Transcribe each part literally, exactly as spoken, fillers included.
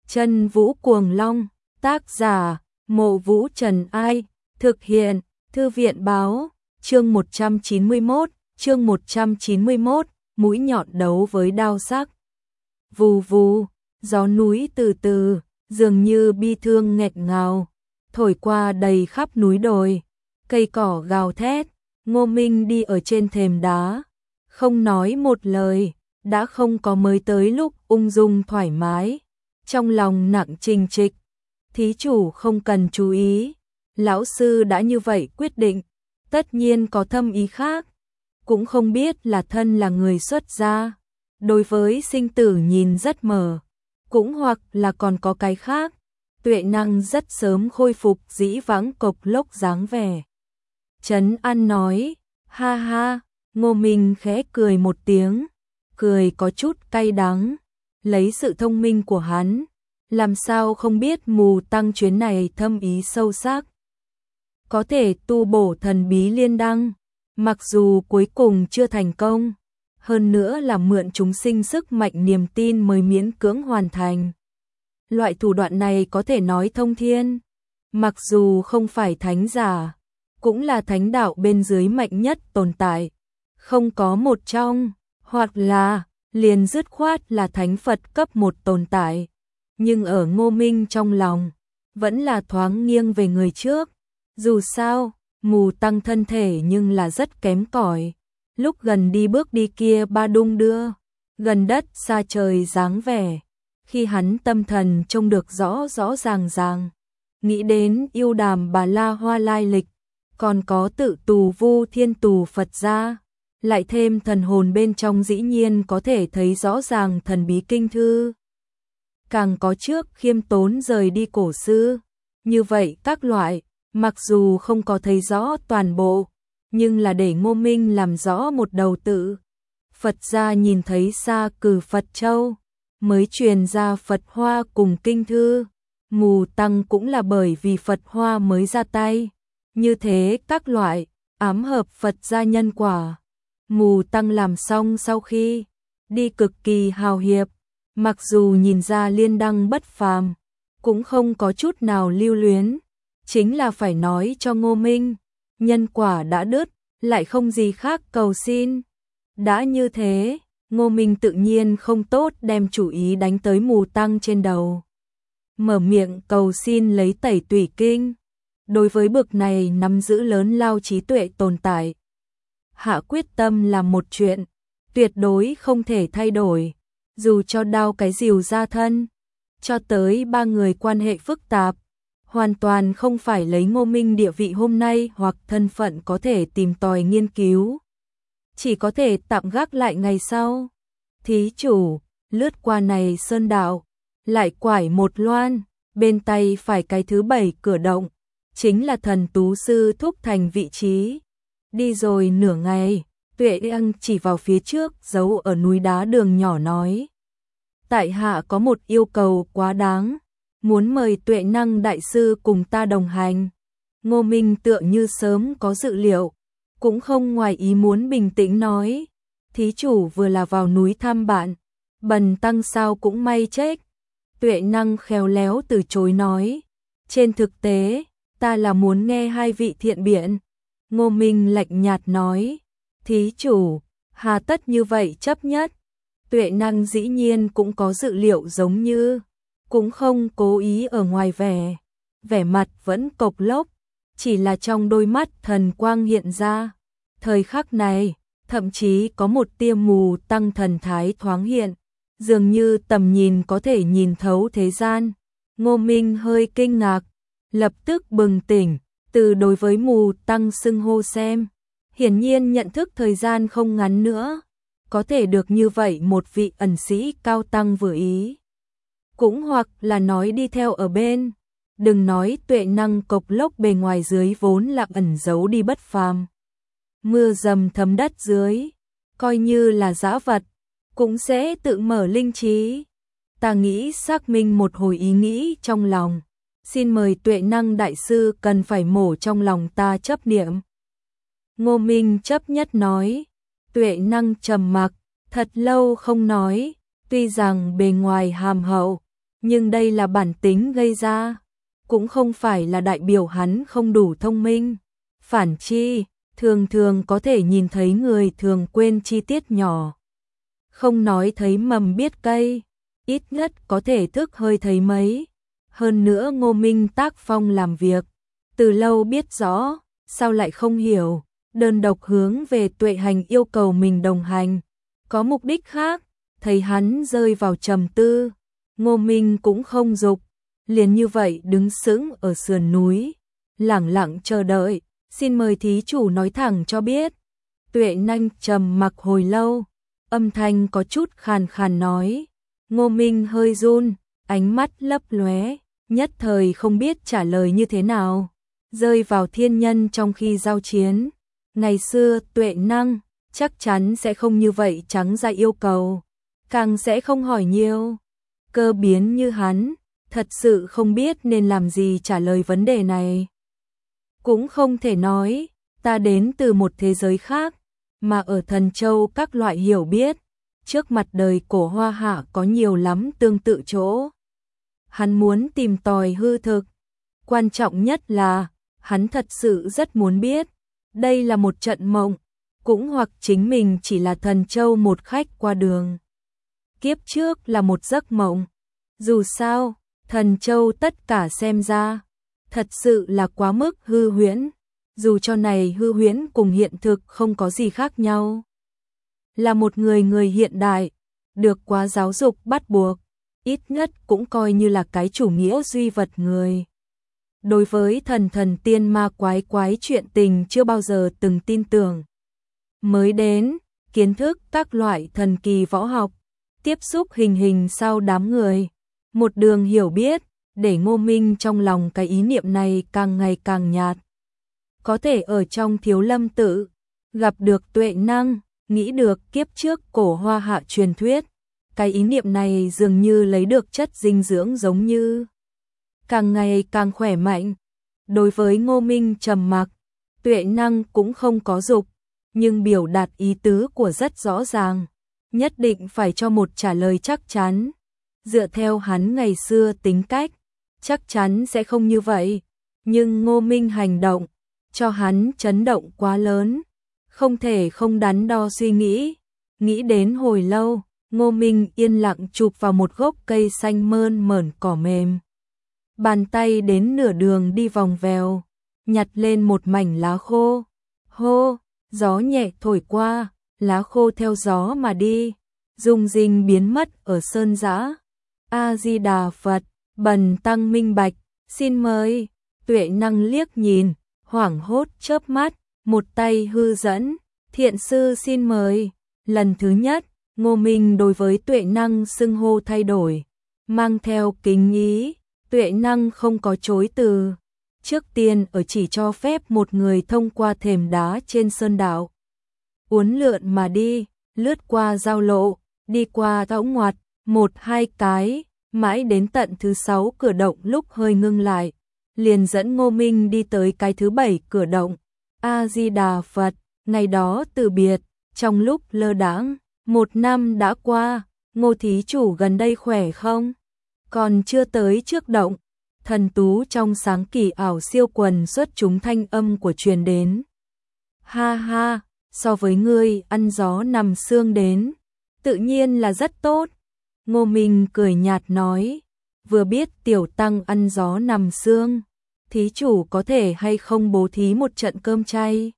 Chân Vũ Cuồng Long, tác giả, Mộ Vũ Trần Ai, thực hiện, Thư viện báo, chương một trăm chín mươi mốt, chương một trăm chín mươi mốt, mũi nhọn đấu với đao sắc. Vù vù, gió núi từ từ, dường như bi thương nghẹt ngào, thổi qua đầy khắp núi đồi, cây cỏ gào thét, Ngô Minh đi ở trên thềm đá, không nói một lời, đã không có mới tới lúc ung dung thoải mái, trong lòng nặng trình trịch. Thí chủ không cần chú ý, lão sư đã như vậy quyết định, tất nhiên có thâm ý khác, cũng không biết là thân là người xuất gia, đối với sinh tử nhìn rất mờ, cũng hoặc là còn có cái khác. Tuệ Năng rất sớm khôi phục dĩ vãng cộc lốc dáng vẻ. Trấn An nói, ha ha, Ngô Minh khẽ cười một tiếng, cười có chút cay đắng, lấy sự thông minh của hắn, làm sao không biết Mù Tăng chuyến này thâm ý sâu sắc. Có thể tu bổ thần bí liên đăng, mặc dù cuối cùng chưa thành công, hơn nữa là mượn chúng sinh sức mạnh niềm tin mới miễn cưỡng hoàn thành. Loại thủ đoạn này có thể nói thông thiên, mặc dù không phải thánh giả, cũng là thánh đạo bên dưới mạnh nhất tồn tại, không có một trong, hoặc là liền dứt khoát là thánh Phật cấp một tồn tại, nhưng ở Ngô Minh trong lòng, vẫn là thoáng nghiêng về người trước. Dù sao, Mù Tăng thân thể nhưng là rất kém cỏi, lúc gần đi bước đi kia ba đung đưa, gần đất xa trời dáng vẻ, khi hắn tâm thần trông được rõ rõ ràng ràng, nghĩ đến yêu đàm Bà La Hoa lai lịch, còn có tự tù Vu Thiên Tù Phật gia, lại thêm thần hồn bên trong dĩ nhiên có thể thấy rõ ràng thần bí kinh thư. Càng có trước khiêm tốn rời đi cổ sư, như vậy các loại, mặc dù không có thấy rõ toàn bộ, nhưng là để Ngô Minh làm rõ một đầu tự. Phật gia nhìn thấy xa cử Phật Châu, mới truyền ra Phật Hoa cùng kinh thư, Mù Tăng cũng là bởi vì Phật Hoa mới ra tay, như thế các loại, ám hợp Phật gia nhân quả. Mù Tăng làm xong sau khi đi cực kỳ hào hiệp, mặc dù nhìn ra liên đăng bất phàm, cũng không có chút nào lưu luyến, chính là phải nói cho Ngô Minh, nhân quả đã đứt, lại không gì khác cầu xin. Đã như thế, Ngô Minh tự nhiên không tốt đem chủ ý đánh tới Mù Tăng trên đầu. Mở miệng cầu xin lấy tẩy tủy kinh, đối với bực này nắm giữ lớn lao trí tuệ tồn tại, hạ quyết tâm là một chuyện, tuyệt đối không thể thay đổi, dù cho đao cái rìu ra thân, cho tới ba người quan hệ phức tạp, hoàn toàn không phải lấy Ngô Minh địa vị hôm nay hoặc thân phận có thể tìm tòi nghiên cứu, chỉ có thể tạm gác lại ngày sau. Thí chủ, lướt qua này sơn đạo, lại quải một loan, bên tay phải cái thứ bảy cửa động, chính là thần tú sư thúc thành vị trí. Đi rồi nửa ngày, Tuệ Năng chỉ vào phía trước giấu ở núi đá đường nhỏ nói, tại hạ có một yêu cầu quá đáng, muốn mời Tuệ Năng đại sư cùng ta đồng hành. Ngô Minh tựa như sớm có dự liệu, cũng không ngoài ý muốn bình tĩnh nói, thí chủ vừa là vào núi thăm bạn, bần tăng sao cũng may chết. Tuệ Năng khéo léo từ chối nói, trên thực tế, ta là muốn nghe hai vị thiện biện. Ngô Minh lạnh nhạt nói, thí chủ, hà tất như vậy chấp nhất. Tuệ Năng dĩ nhiên cũng có dự liệu giống như, cũng không cố ý ở ngoài vẻ, vẻ mặt vẫn cộc lốc, chỉ là trong đôi mắt thần quang hiện ra. Thời khắc này, thậm chí có một tia Mù Tăng thần thái thoáng hiện, dường như tầm nhìn có thể nhìn thấu thế gian. Ngô Minh hơi kinh ngạc, lập tức bừng tỉnh, từ đối với Mù Tăng xưng hô xem, hiển nhiên nhận thức thời gian không ngắn nữa, có thể được như vậy một vị ẩn sĩ cao tăng vừa ý. Cũng hoặc là nói đi theo ở bên, đừng nói Tuệ Năng cộc lốc bề ngoài dưới vốn là ẩn giấu đi bất phàm. Mưa dầm thấm đất dưới, coi như là dã vật, cũng sẽ tự mở linh trí. Ta nghĩ xác minh một hồi ý nghĩ trong lòng, xin mời Tuệ Năng đại sư cần phải mổ trong lòng ta chấp niệm. Ngô Minh chấp nhất nói, Tuệ Năng trầm mặc, thật lâu không nói, tuy rằng bề ngoài hàm hậu, nhưng đây là bản tính gây ra, cũng không phải là đại biểu hắn không đủ thông minh. Phản chi, thường thường có thể nhìn thấy người thường quên chi tiết nhỏ. Không nói thấy mầm biết cây, ít nhất có thể thức hơi thấy mấy. Hơn nữa Ngô Minh tác phong làm việc, từ lâu biết rõ, sao lại không hiểu, đơn độc hướng về Tuệ Hành yêu cầu mình đồng hành, có mục đích khác. Thấy hắn rơi vào trầm tư, Ngô Minh cũng không dục, liền như vậy đứng sững ở sườn núi, lẳng lặng chờ đợi. Xin mời thí chủ nói thẳng cho biết. Tuệ Năng trầm mặc hồi lâu, âm thanh có chút khàn khàn nói. Ngô Minh hơi run, ánh mắt lấp lóe, nhất thời không biết trả lời như thế nào, rơi vào thiên nhân trong khi giao chiến. Ngày xưa Tuệ Năng chắc chắn sẽ không như vậy trắng ra yêu cầu, càng sẽ không hỏi nhiều. Cơ biến như hắn, thật sự không biết nên làm gì trả lời vấn đề này. Cũng không thể nói, ta đến từ một thế giới khác, mà ở Thần Châu các loại hiểu biết, trước mặt đời cổ Hoa Hạ có nhiều lắm tương tự chỗ. Hắn muốn tìm tòi hư thực, quan trọng nhất là, hắn thật sự rất muốn biết, đây là một trận mộng, cũng hoặc chính mình chỉ là Thần Châu một khách qua đường. Kiếp trước là một giấc mộng, dù sao, Thần Châu tất cả xem ra, thật sự là quá mức hư huyễn, dù cho này hư huyễn cùng hiện thực không có gì khác nhau. Là một người người hiện đại, được quá giáo dục bắt buộc, ít nhất cũng coi như là cái chủ nghĩa duy vật người. Đối với thần thần tiên ma quái quái chuyện tình chưa bao giờ từng tin tưởng. Mới đến, kiến thức các loại thần kỳ võ học, tiếp xúc hình hình sau đám người, một đường hiểu biết, để Ngô Minh trong lòng cái ý niệm này càng ngày càng nhạt. Có thể ở trong Thiếu Lâm Tự, gặp được Tuệ Năng, nghĩ được kiếp trước cổ Hoa Hạ truyền thuyết, cái ý niệm này dường như lấy được chất dinh dưỡng giống như càng ngày càng khỏe mạnh. Đối với Ngô Minh trầm mặc, Tuệ Năng cũng không có dục, nhưng biểu đạt ý tứ của rất rõ ràng, nhất định phải cho một trả lời chắc chắn. Dựa theo hắn ngày xưa tính cách, chắc chắn sẽ không như vậy, nhưng Ngô Minh hành động, cho hắn chấn động quá lớn, không thể không đắn đo suy nghĩ. Nghĩ đến hồi lâu, Ngô Minh yên lặng chụp vào một gốc cây xanh mơn mởn cỏ mềm. Bàn tay đến nửa đường đi vòng vèo, nhặt lên một mảnh lá khô. Hô, gió nhẹ thổi qua, lá khô theo gió mà đi, rung rinh biến mất ở sơn dã. A-di-đà Phật, Bần tăng minh bạch, xin mời. Tuệ Năng liếc nhìn, hoảng hốt chớp mắt, một tay hư dẫn, thiện sư xin mời. Lần thứ nhất, Ngô Minh đối với Tuệ Năng xưng hô thay đổi, mang theo kính ý. Tuệ Năng không có chối từ. Trước tiên ở chỉ cho phép một người thông qua thềm đá trên sơn đạo, uốn lượn mà đi, lướt qua giao lộ, đi qua tão ngoặt, một hai cái, mãi đến tận thứ sáu cửa động lúc hơi ngưng lại, liền dẫn Ngô Minh đi tới cái thứ bảy cửa động. A-di-đà Phật, ngày đó từ biệt, trong lúc lơ đãng, một năm đã qua, Ngô thí chủ gần đây khỏe không? Còn chưa tới trước động, thần tú trong sáng kỳ ảo siêu quần xuất chúng thanh âm của truyền đến. Ha ha, so với ngươi ăn gió nằm sương đến, tự nhiên là rất tốt. Ngô Minh cười nhạt nói, vừa biết tiểu tăng ăn gió nằm sương, thí chủ có thể hay không bố thí một trận cơm chay?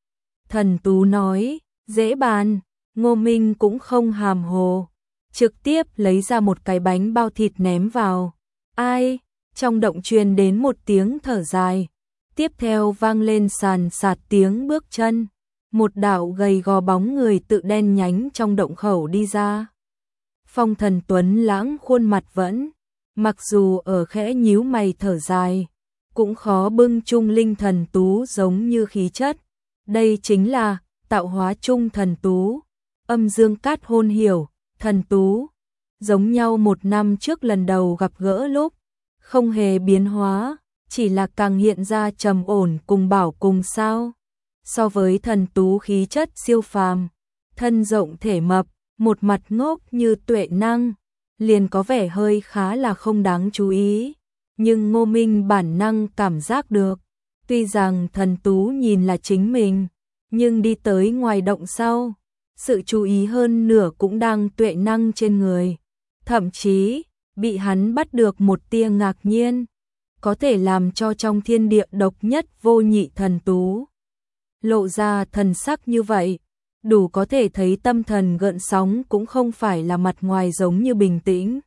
Thần tú nói, dễ bàn. Ngô Minh cũng không hàm hồ, trực tiếp lấy ra một cái bánh bao thịt ném vào. Ai? Trong động truyền đến một tiếng thở dài, tiếp theo vang lên sàn sạt tiếng bước chân, một đạo gầy gò bóng người tự đen nhánh trong động khẩu đi ra. Phong Thần tuấn lãng khuôn mặt vẫn, mặc dù ở khẽ nhíu mày thở dài, cũng khó bưng trung linh thần tú giống như khí chất. Đây chính là tạo hóa trung thần tú, âm dương cát hôn hiểu, thần tú. Giống nhau một năm trước lần đầu gặp gỡ lúc, không hề biến hóa, chỉ là càng hiện ra trầm ổn cùng bảo cùng sao. So với thần tú khí chất siêu phàm, thân rộng thể mập, một mặt ngốc như Tuệ Năng, liền có vẻ hơi khá là không đáng chú ý. Nhưng Ngô Minh bản năng cảm giác được, tuy rằng Thần Tú nhìn là chính mình, nhưng đi tới ngoài động sau, sự chú ý hơn nửa cũng đang Tuệ Năng trên người. Thậm chí, bị hắn bắt được một tia ngạc nhiên, có thể làm cho trong thiên địa độc nhất vô nhị Thần Tú lộ ra thần sắc như vậy, đủ có thể thấy tâm thần gợn sóng cũng không phải là mặt ngoài giống như bình tĩnh.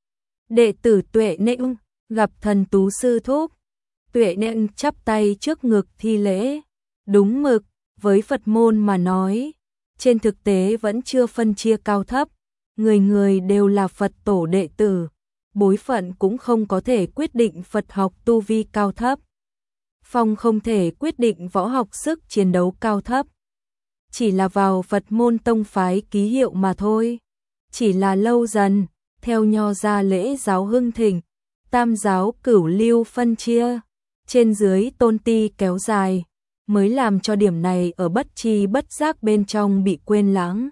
Đệ tử Tuệ Nịnh gặp Thần Tú sư thúc. Tuệ Nịnh chắp tay trước ngực thi lễ. Đúng mực, với Phật môn mà nói, trên thực tế vẫn chưa phân chia cao thấp, người người đều là Phật tổ đệ tử, bối phận cũng không có thể quyết định Phật học tu vi cao thấp. Phong không thể quyết định võ học sức chiến đấu cao thấp. Chỉ là vào Phật môn tông phái ký hiệu mà thôi. Chỉ là lâu dần, theo nho gia lễ giáo hưng thịnh, tam giáo cửu lưu phân chia, trên dưới tôn ti kéo dài, mới làm cho điểm này ở bất tri bất giác bên trong bị quên lãng.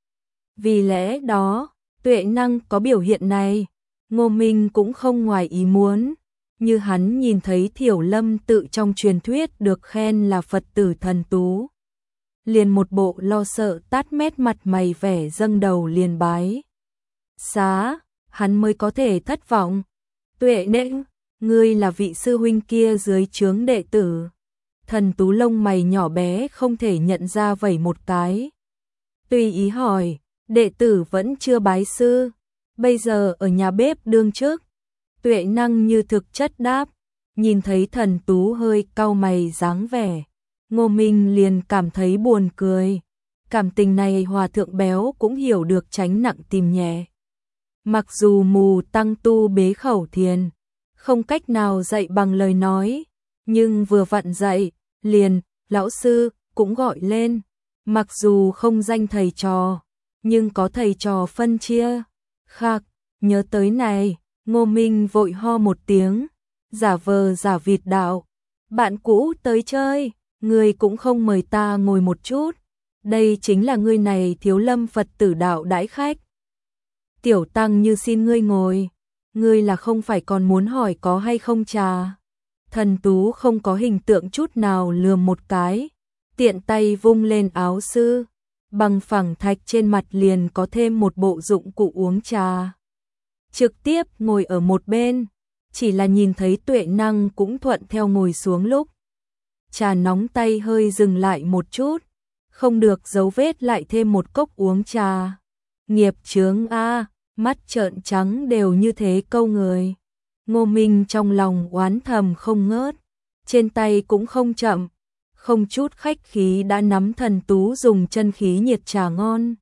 Vì lẽ đó, Tuệ Năng có biểu hiện này, Ngô Minh cũng không ngoài ý muốn. Như hắn nhìn thấy Thiểu Lâm tự trong truyền thuyết được khen là Phật tử Thần Tú, liền một bộ lo sợ tát mét mặt mày vẻ dâng đầu liền bái xá, hắn mới có thể thất vọng. Tuệ Nịnh, ngươi là vị sư huynh kia dưới trướng đệ tử. Thần Tú lông mày nhỏ bé không thể nhận ra vẩy một cái. Tùy ý hỏi, đệ tử vẫn chưa bái sư, bây giờ ở nhà bếp đương chức. Tuệ Năng như thực chất đáp, nhìn thấy Thần Tú hơi cau mày dáng vẻ, Ngô Minh liền cảm thấy buồn cười. Cảm tình này hòa thượng béo cũng hiểu được tránh nặng tìm nhẹ. Mặc dù mù tăng tu bế khẩu thiền, không cách nào dạy bằng lời nói, nhưng vừa vặn dạy, liền, lão sư, cũng gọi lên. Mặc dù không danh thầy trò, nhưng có thầy trò phân chia. Khạc, nhớ tới này, Ngô Minh vội ho một tiếng, giả vờ giả vịt đạo. Bạn cũ tới chơi, người cũng không mời ta ngồi một chút. Đây chính là ngươi này Thiếu Lâm Phật tử đạo đãi khách. Tiểu tăng như xin ngươi ngồi, ngươi là không phải còn muốn hỏi có hay không trà. Thần Tú không có hình tượng chút nào lườm một cái, tiện tay vung lên áo sư, bằng phẳng thạch trên mặt liền có thêm một bộ dụng cụ uống trà. Trực tiếp ngồi ở một bên, chỉ là nhìn thấy Tuệ Năng cũng thuận theo ngồi xuống lúc. Trà nóng tay hơi dừng lại một chút, không được dấu vết lại thêm một cốc uống trà. Nghiệp chướng a, mắt trợn trắng đều như thế câu người. Ngô Minh trong lòng oán thầm không ngớt, trên tay cũng không chậm, không chút khách khí đã nắm Thần Tú dùng chân khí nhiệt trà ngon.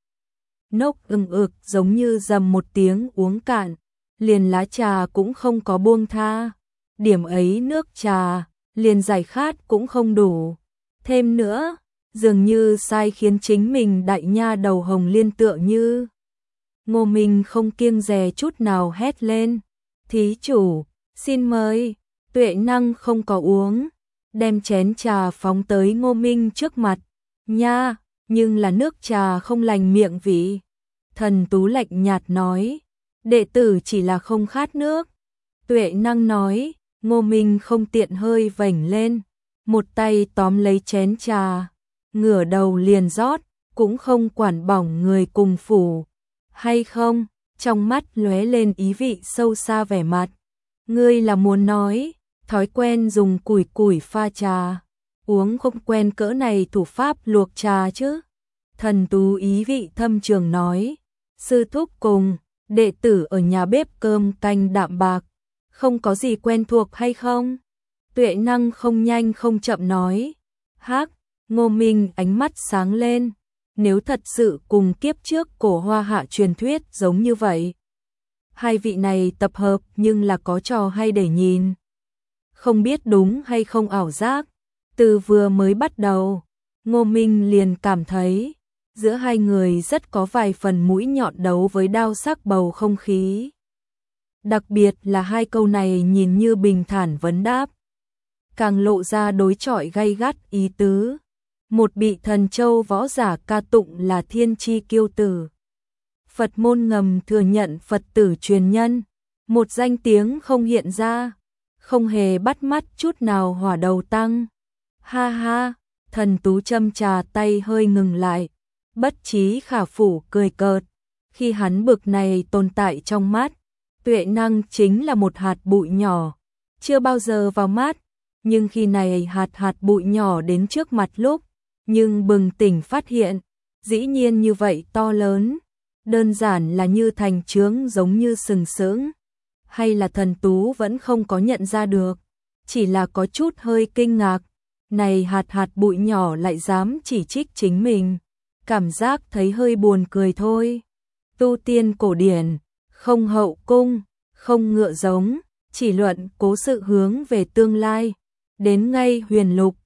Nốc ưng ực giống như dầm một tiếng uống cạn, liền lá trà cũng không có buông tha. Điểm ấy nước trà, liền giải khát cũng không đủ. Thêm nữa, dường như sai khiến chính mình đại nha đầu hồng liên tựa như. Ngô Minh không kiêng dè chút nào hét lên. Thí chủ, xin mời. Tuệ Năng không có uống, đem chén trà phóng tới Ngô Minh trước mặt. Nha, nhưng là nước trà không lành miệng vị. Thần Tú lạnh nhạt nói, đệ tử chỉ là không khát nước. Tuệ Năng nói, Ngô Minh không tiện hơi vểnh lên, một tay tóm lấy chén trà, ngửa đầu liền rót, cũng không quản bỏng người cùng phủ. Hay không, trong mắt lóe lên ý vị sâu xa vẻ mặt. Ngươi là muốn nói, thói quen dùng củi củi pha trà, uống không quen cỡ này thủ pháp luộc trà chứ. Thần Tú ý vị thâm trường nói, sư thúc cùng, đệ tử ở nhà bếp cơm canh đạm bạc, không có gì quen thuộc hay không? Tuệ Năng không nhanh không chậm nói. Hắc, Ngô Minh ánh mắt sáng lên, nếu thật sự cùng kiếp trước cổ hoa hạ truyền thuyết giống như vậy. Hai vị này tập hợp nhưng là có trò hay để nhìn. Không biết đúng hay không ảo giác, từ vừa mới bắt đầu, Ngô Minh liền cảm thấy, giữa hai người rất có vài phần mũi nhọn đấu với đao sắc bầu không khí. Đặc biệt là hai câu này nhìn như bình thản vấn đáp, càng lộ ra đối chọi gay gắt ý tứ. Một bị thần châu võ giả ca tụng là thiên chi kiêu tử, Phật môn ngầm thừa nhận Phật tử truyền nhân, một danh tiếng không hiện ra, không hề bắt mắt chút nào Hỏa Đầu Tăng. Ha ha, Thần Tú châm trà tay hơi ngừng lại, bất trí khả phủ cười cợt, khi hắn bực này tồn tại trong mắt, Tuệ Năng chính là một hạt bụi nhỏ, chưa bao giờ vào mắt, nhưng khi này hạt hạt bụi nhỏ đến trước mặt lúc, nhưng bừng tỉnh phát hiện, dĩ nhiên như vậy to lớn, đơn giản là như thành chướng giống như sừng sững, hay là Thần Tú vẫn không có nhận ra được, chỉ là có chút hơi kinh ngạc, này hạt hạt bụi nhỏ lại dám chỉ trích chính mình, cảm giác thấy hơi buồn cười thôi. Tu tiên cổ điển, không hậu cung, không ngựa giống, chỉ luận cố sự hướng về tương lai, đến ngay huyền lục,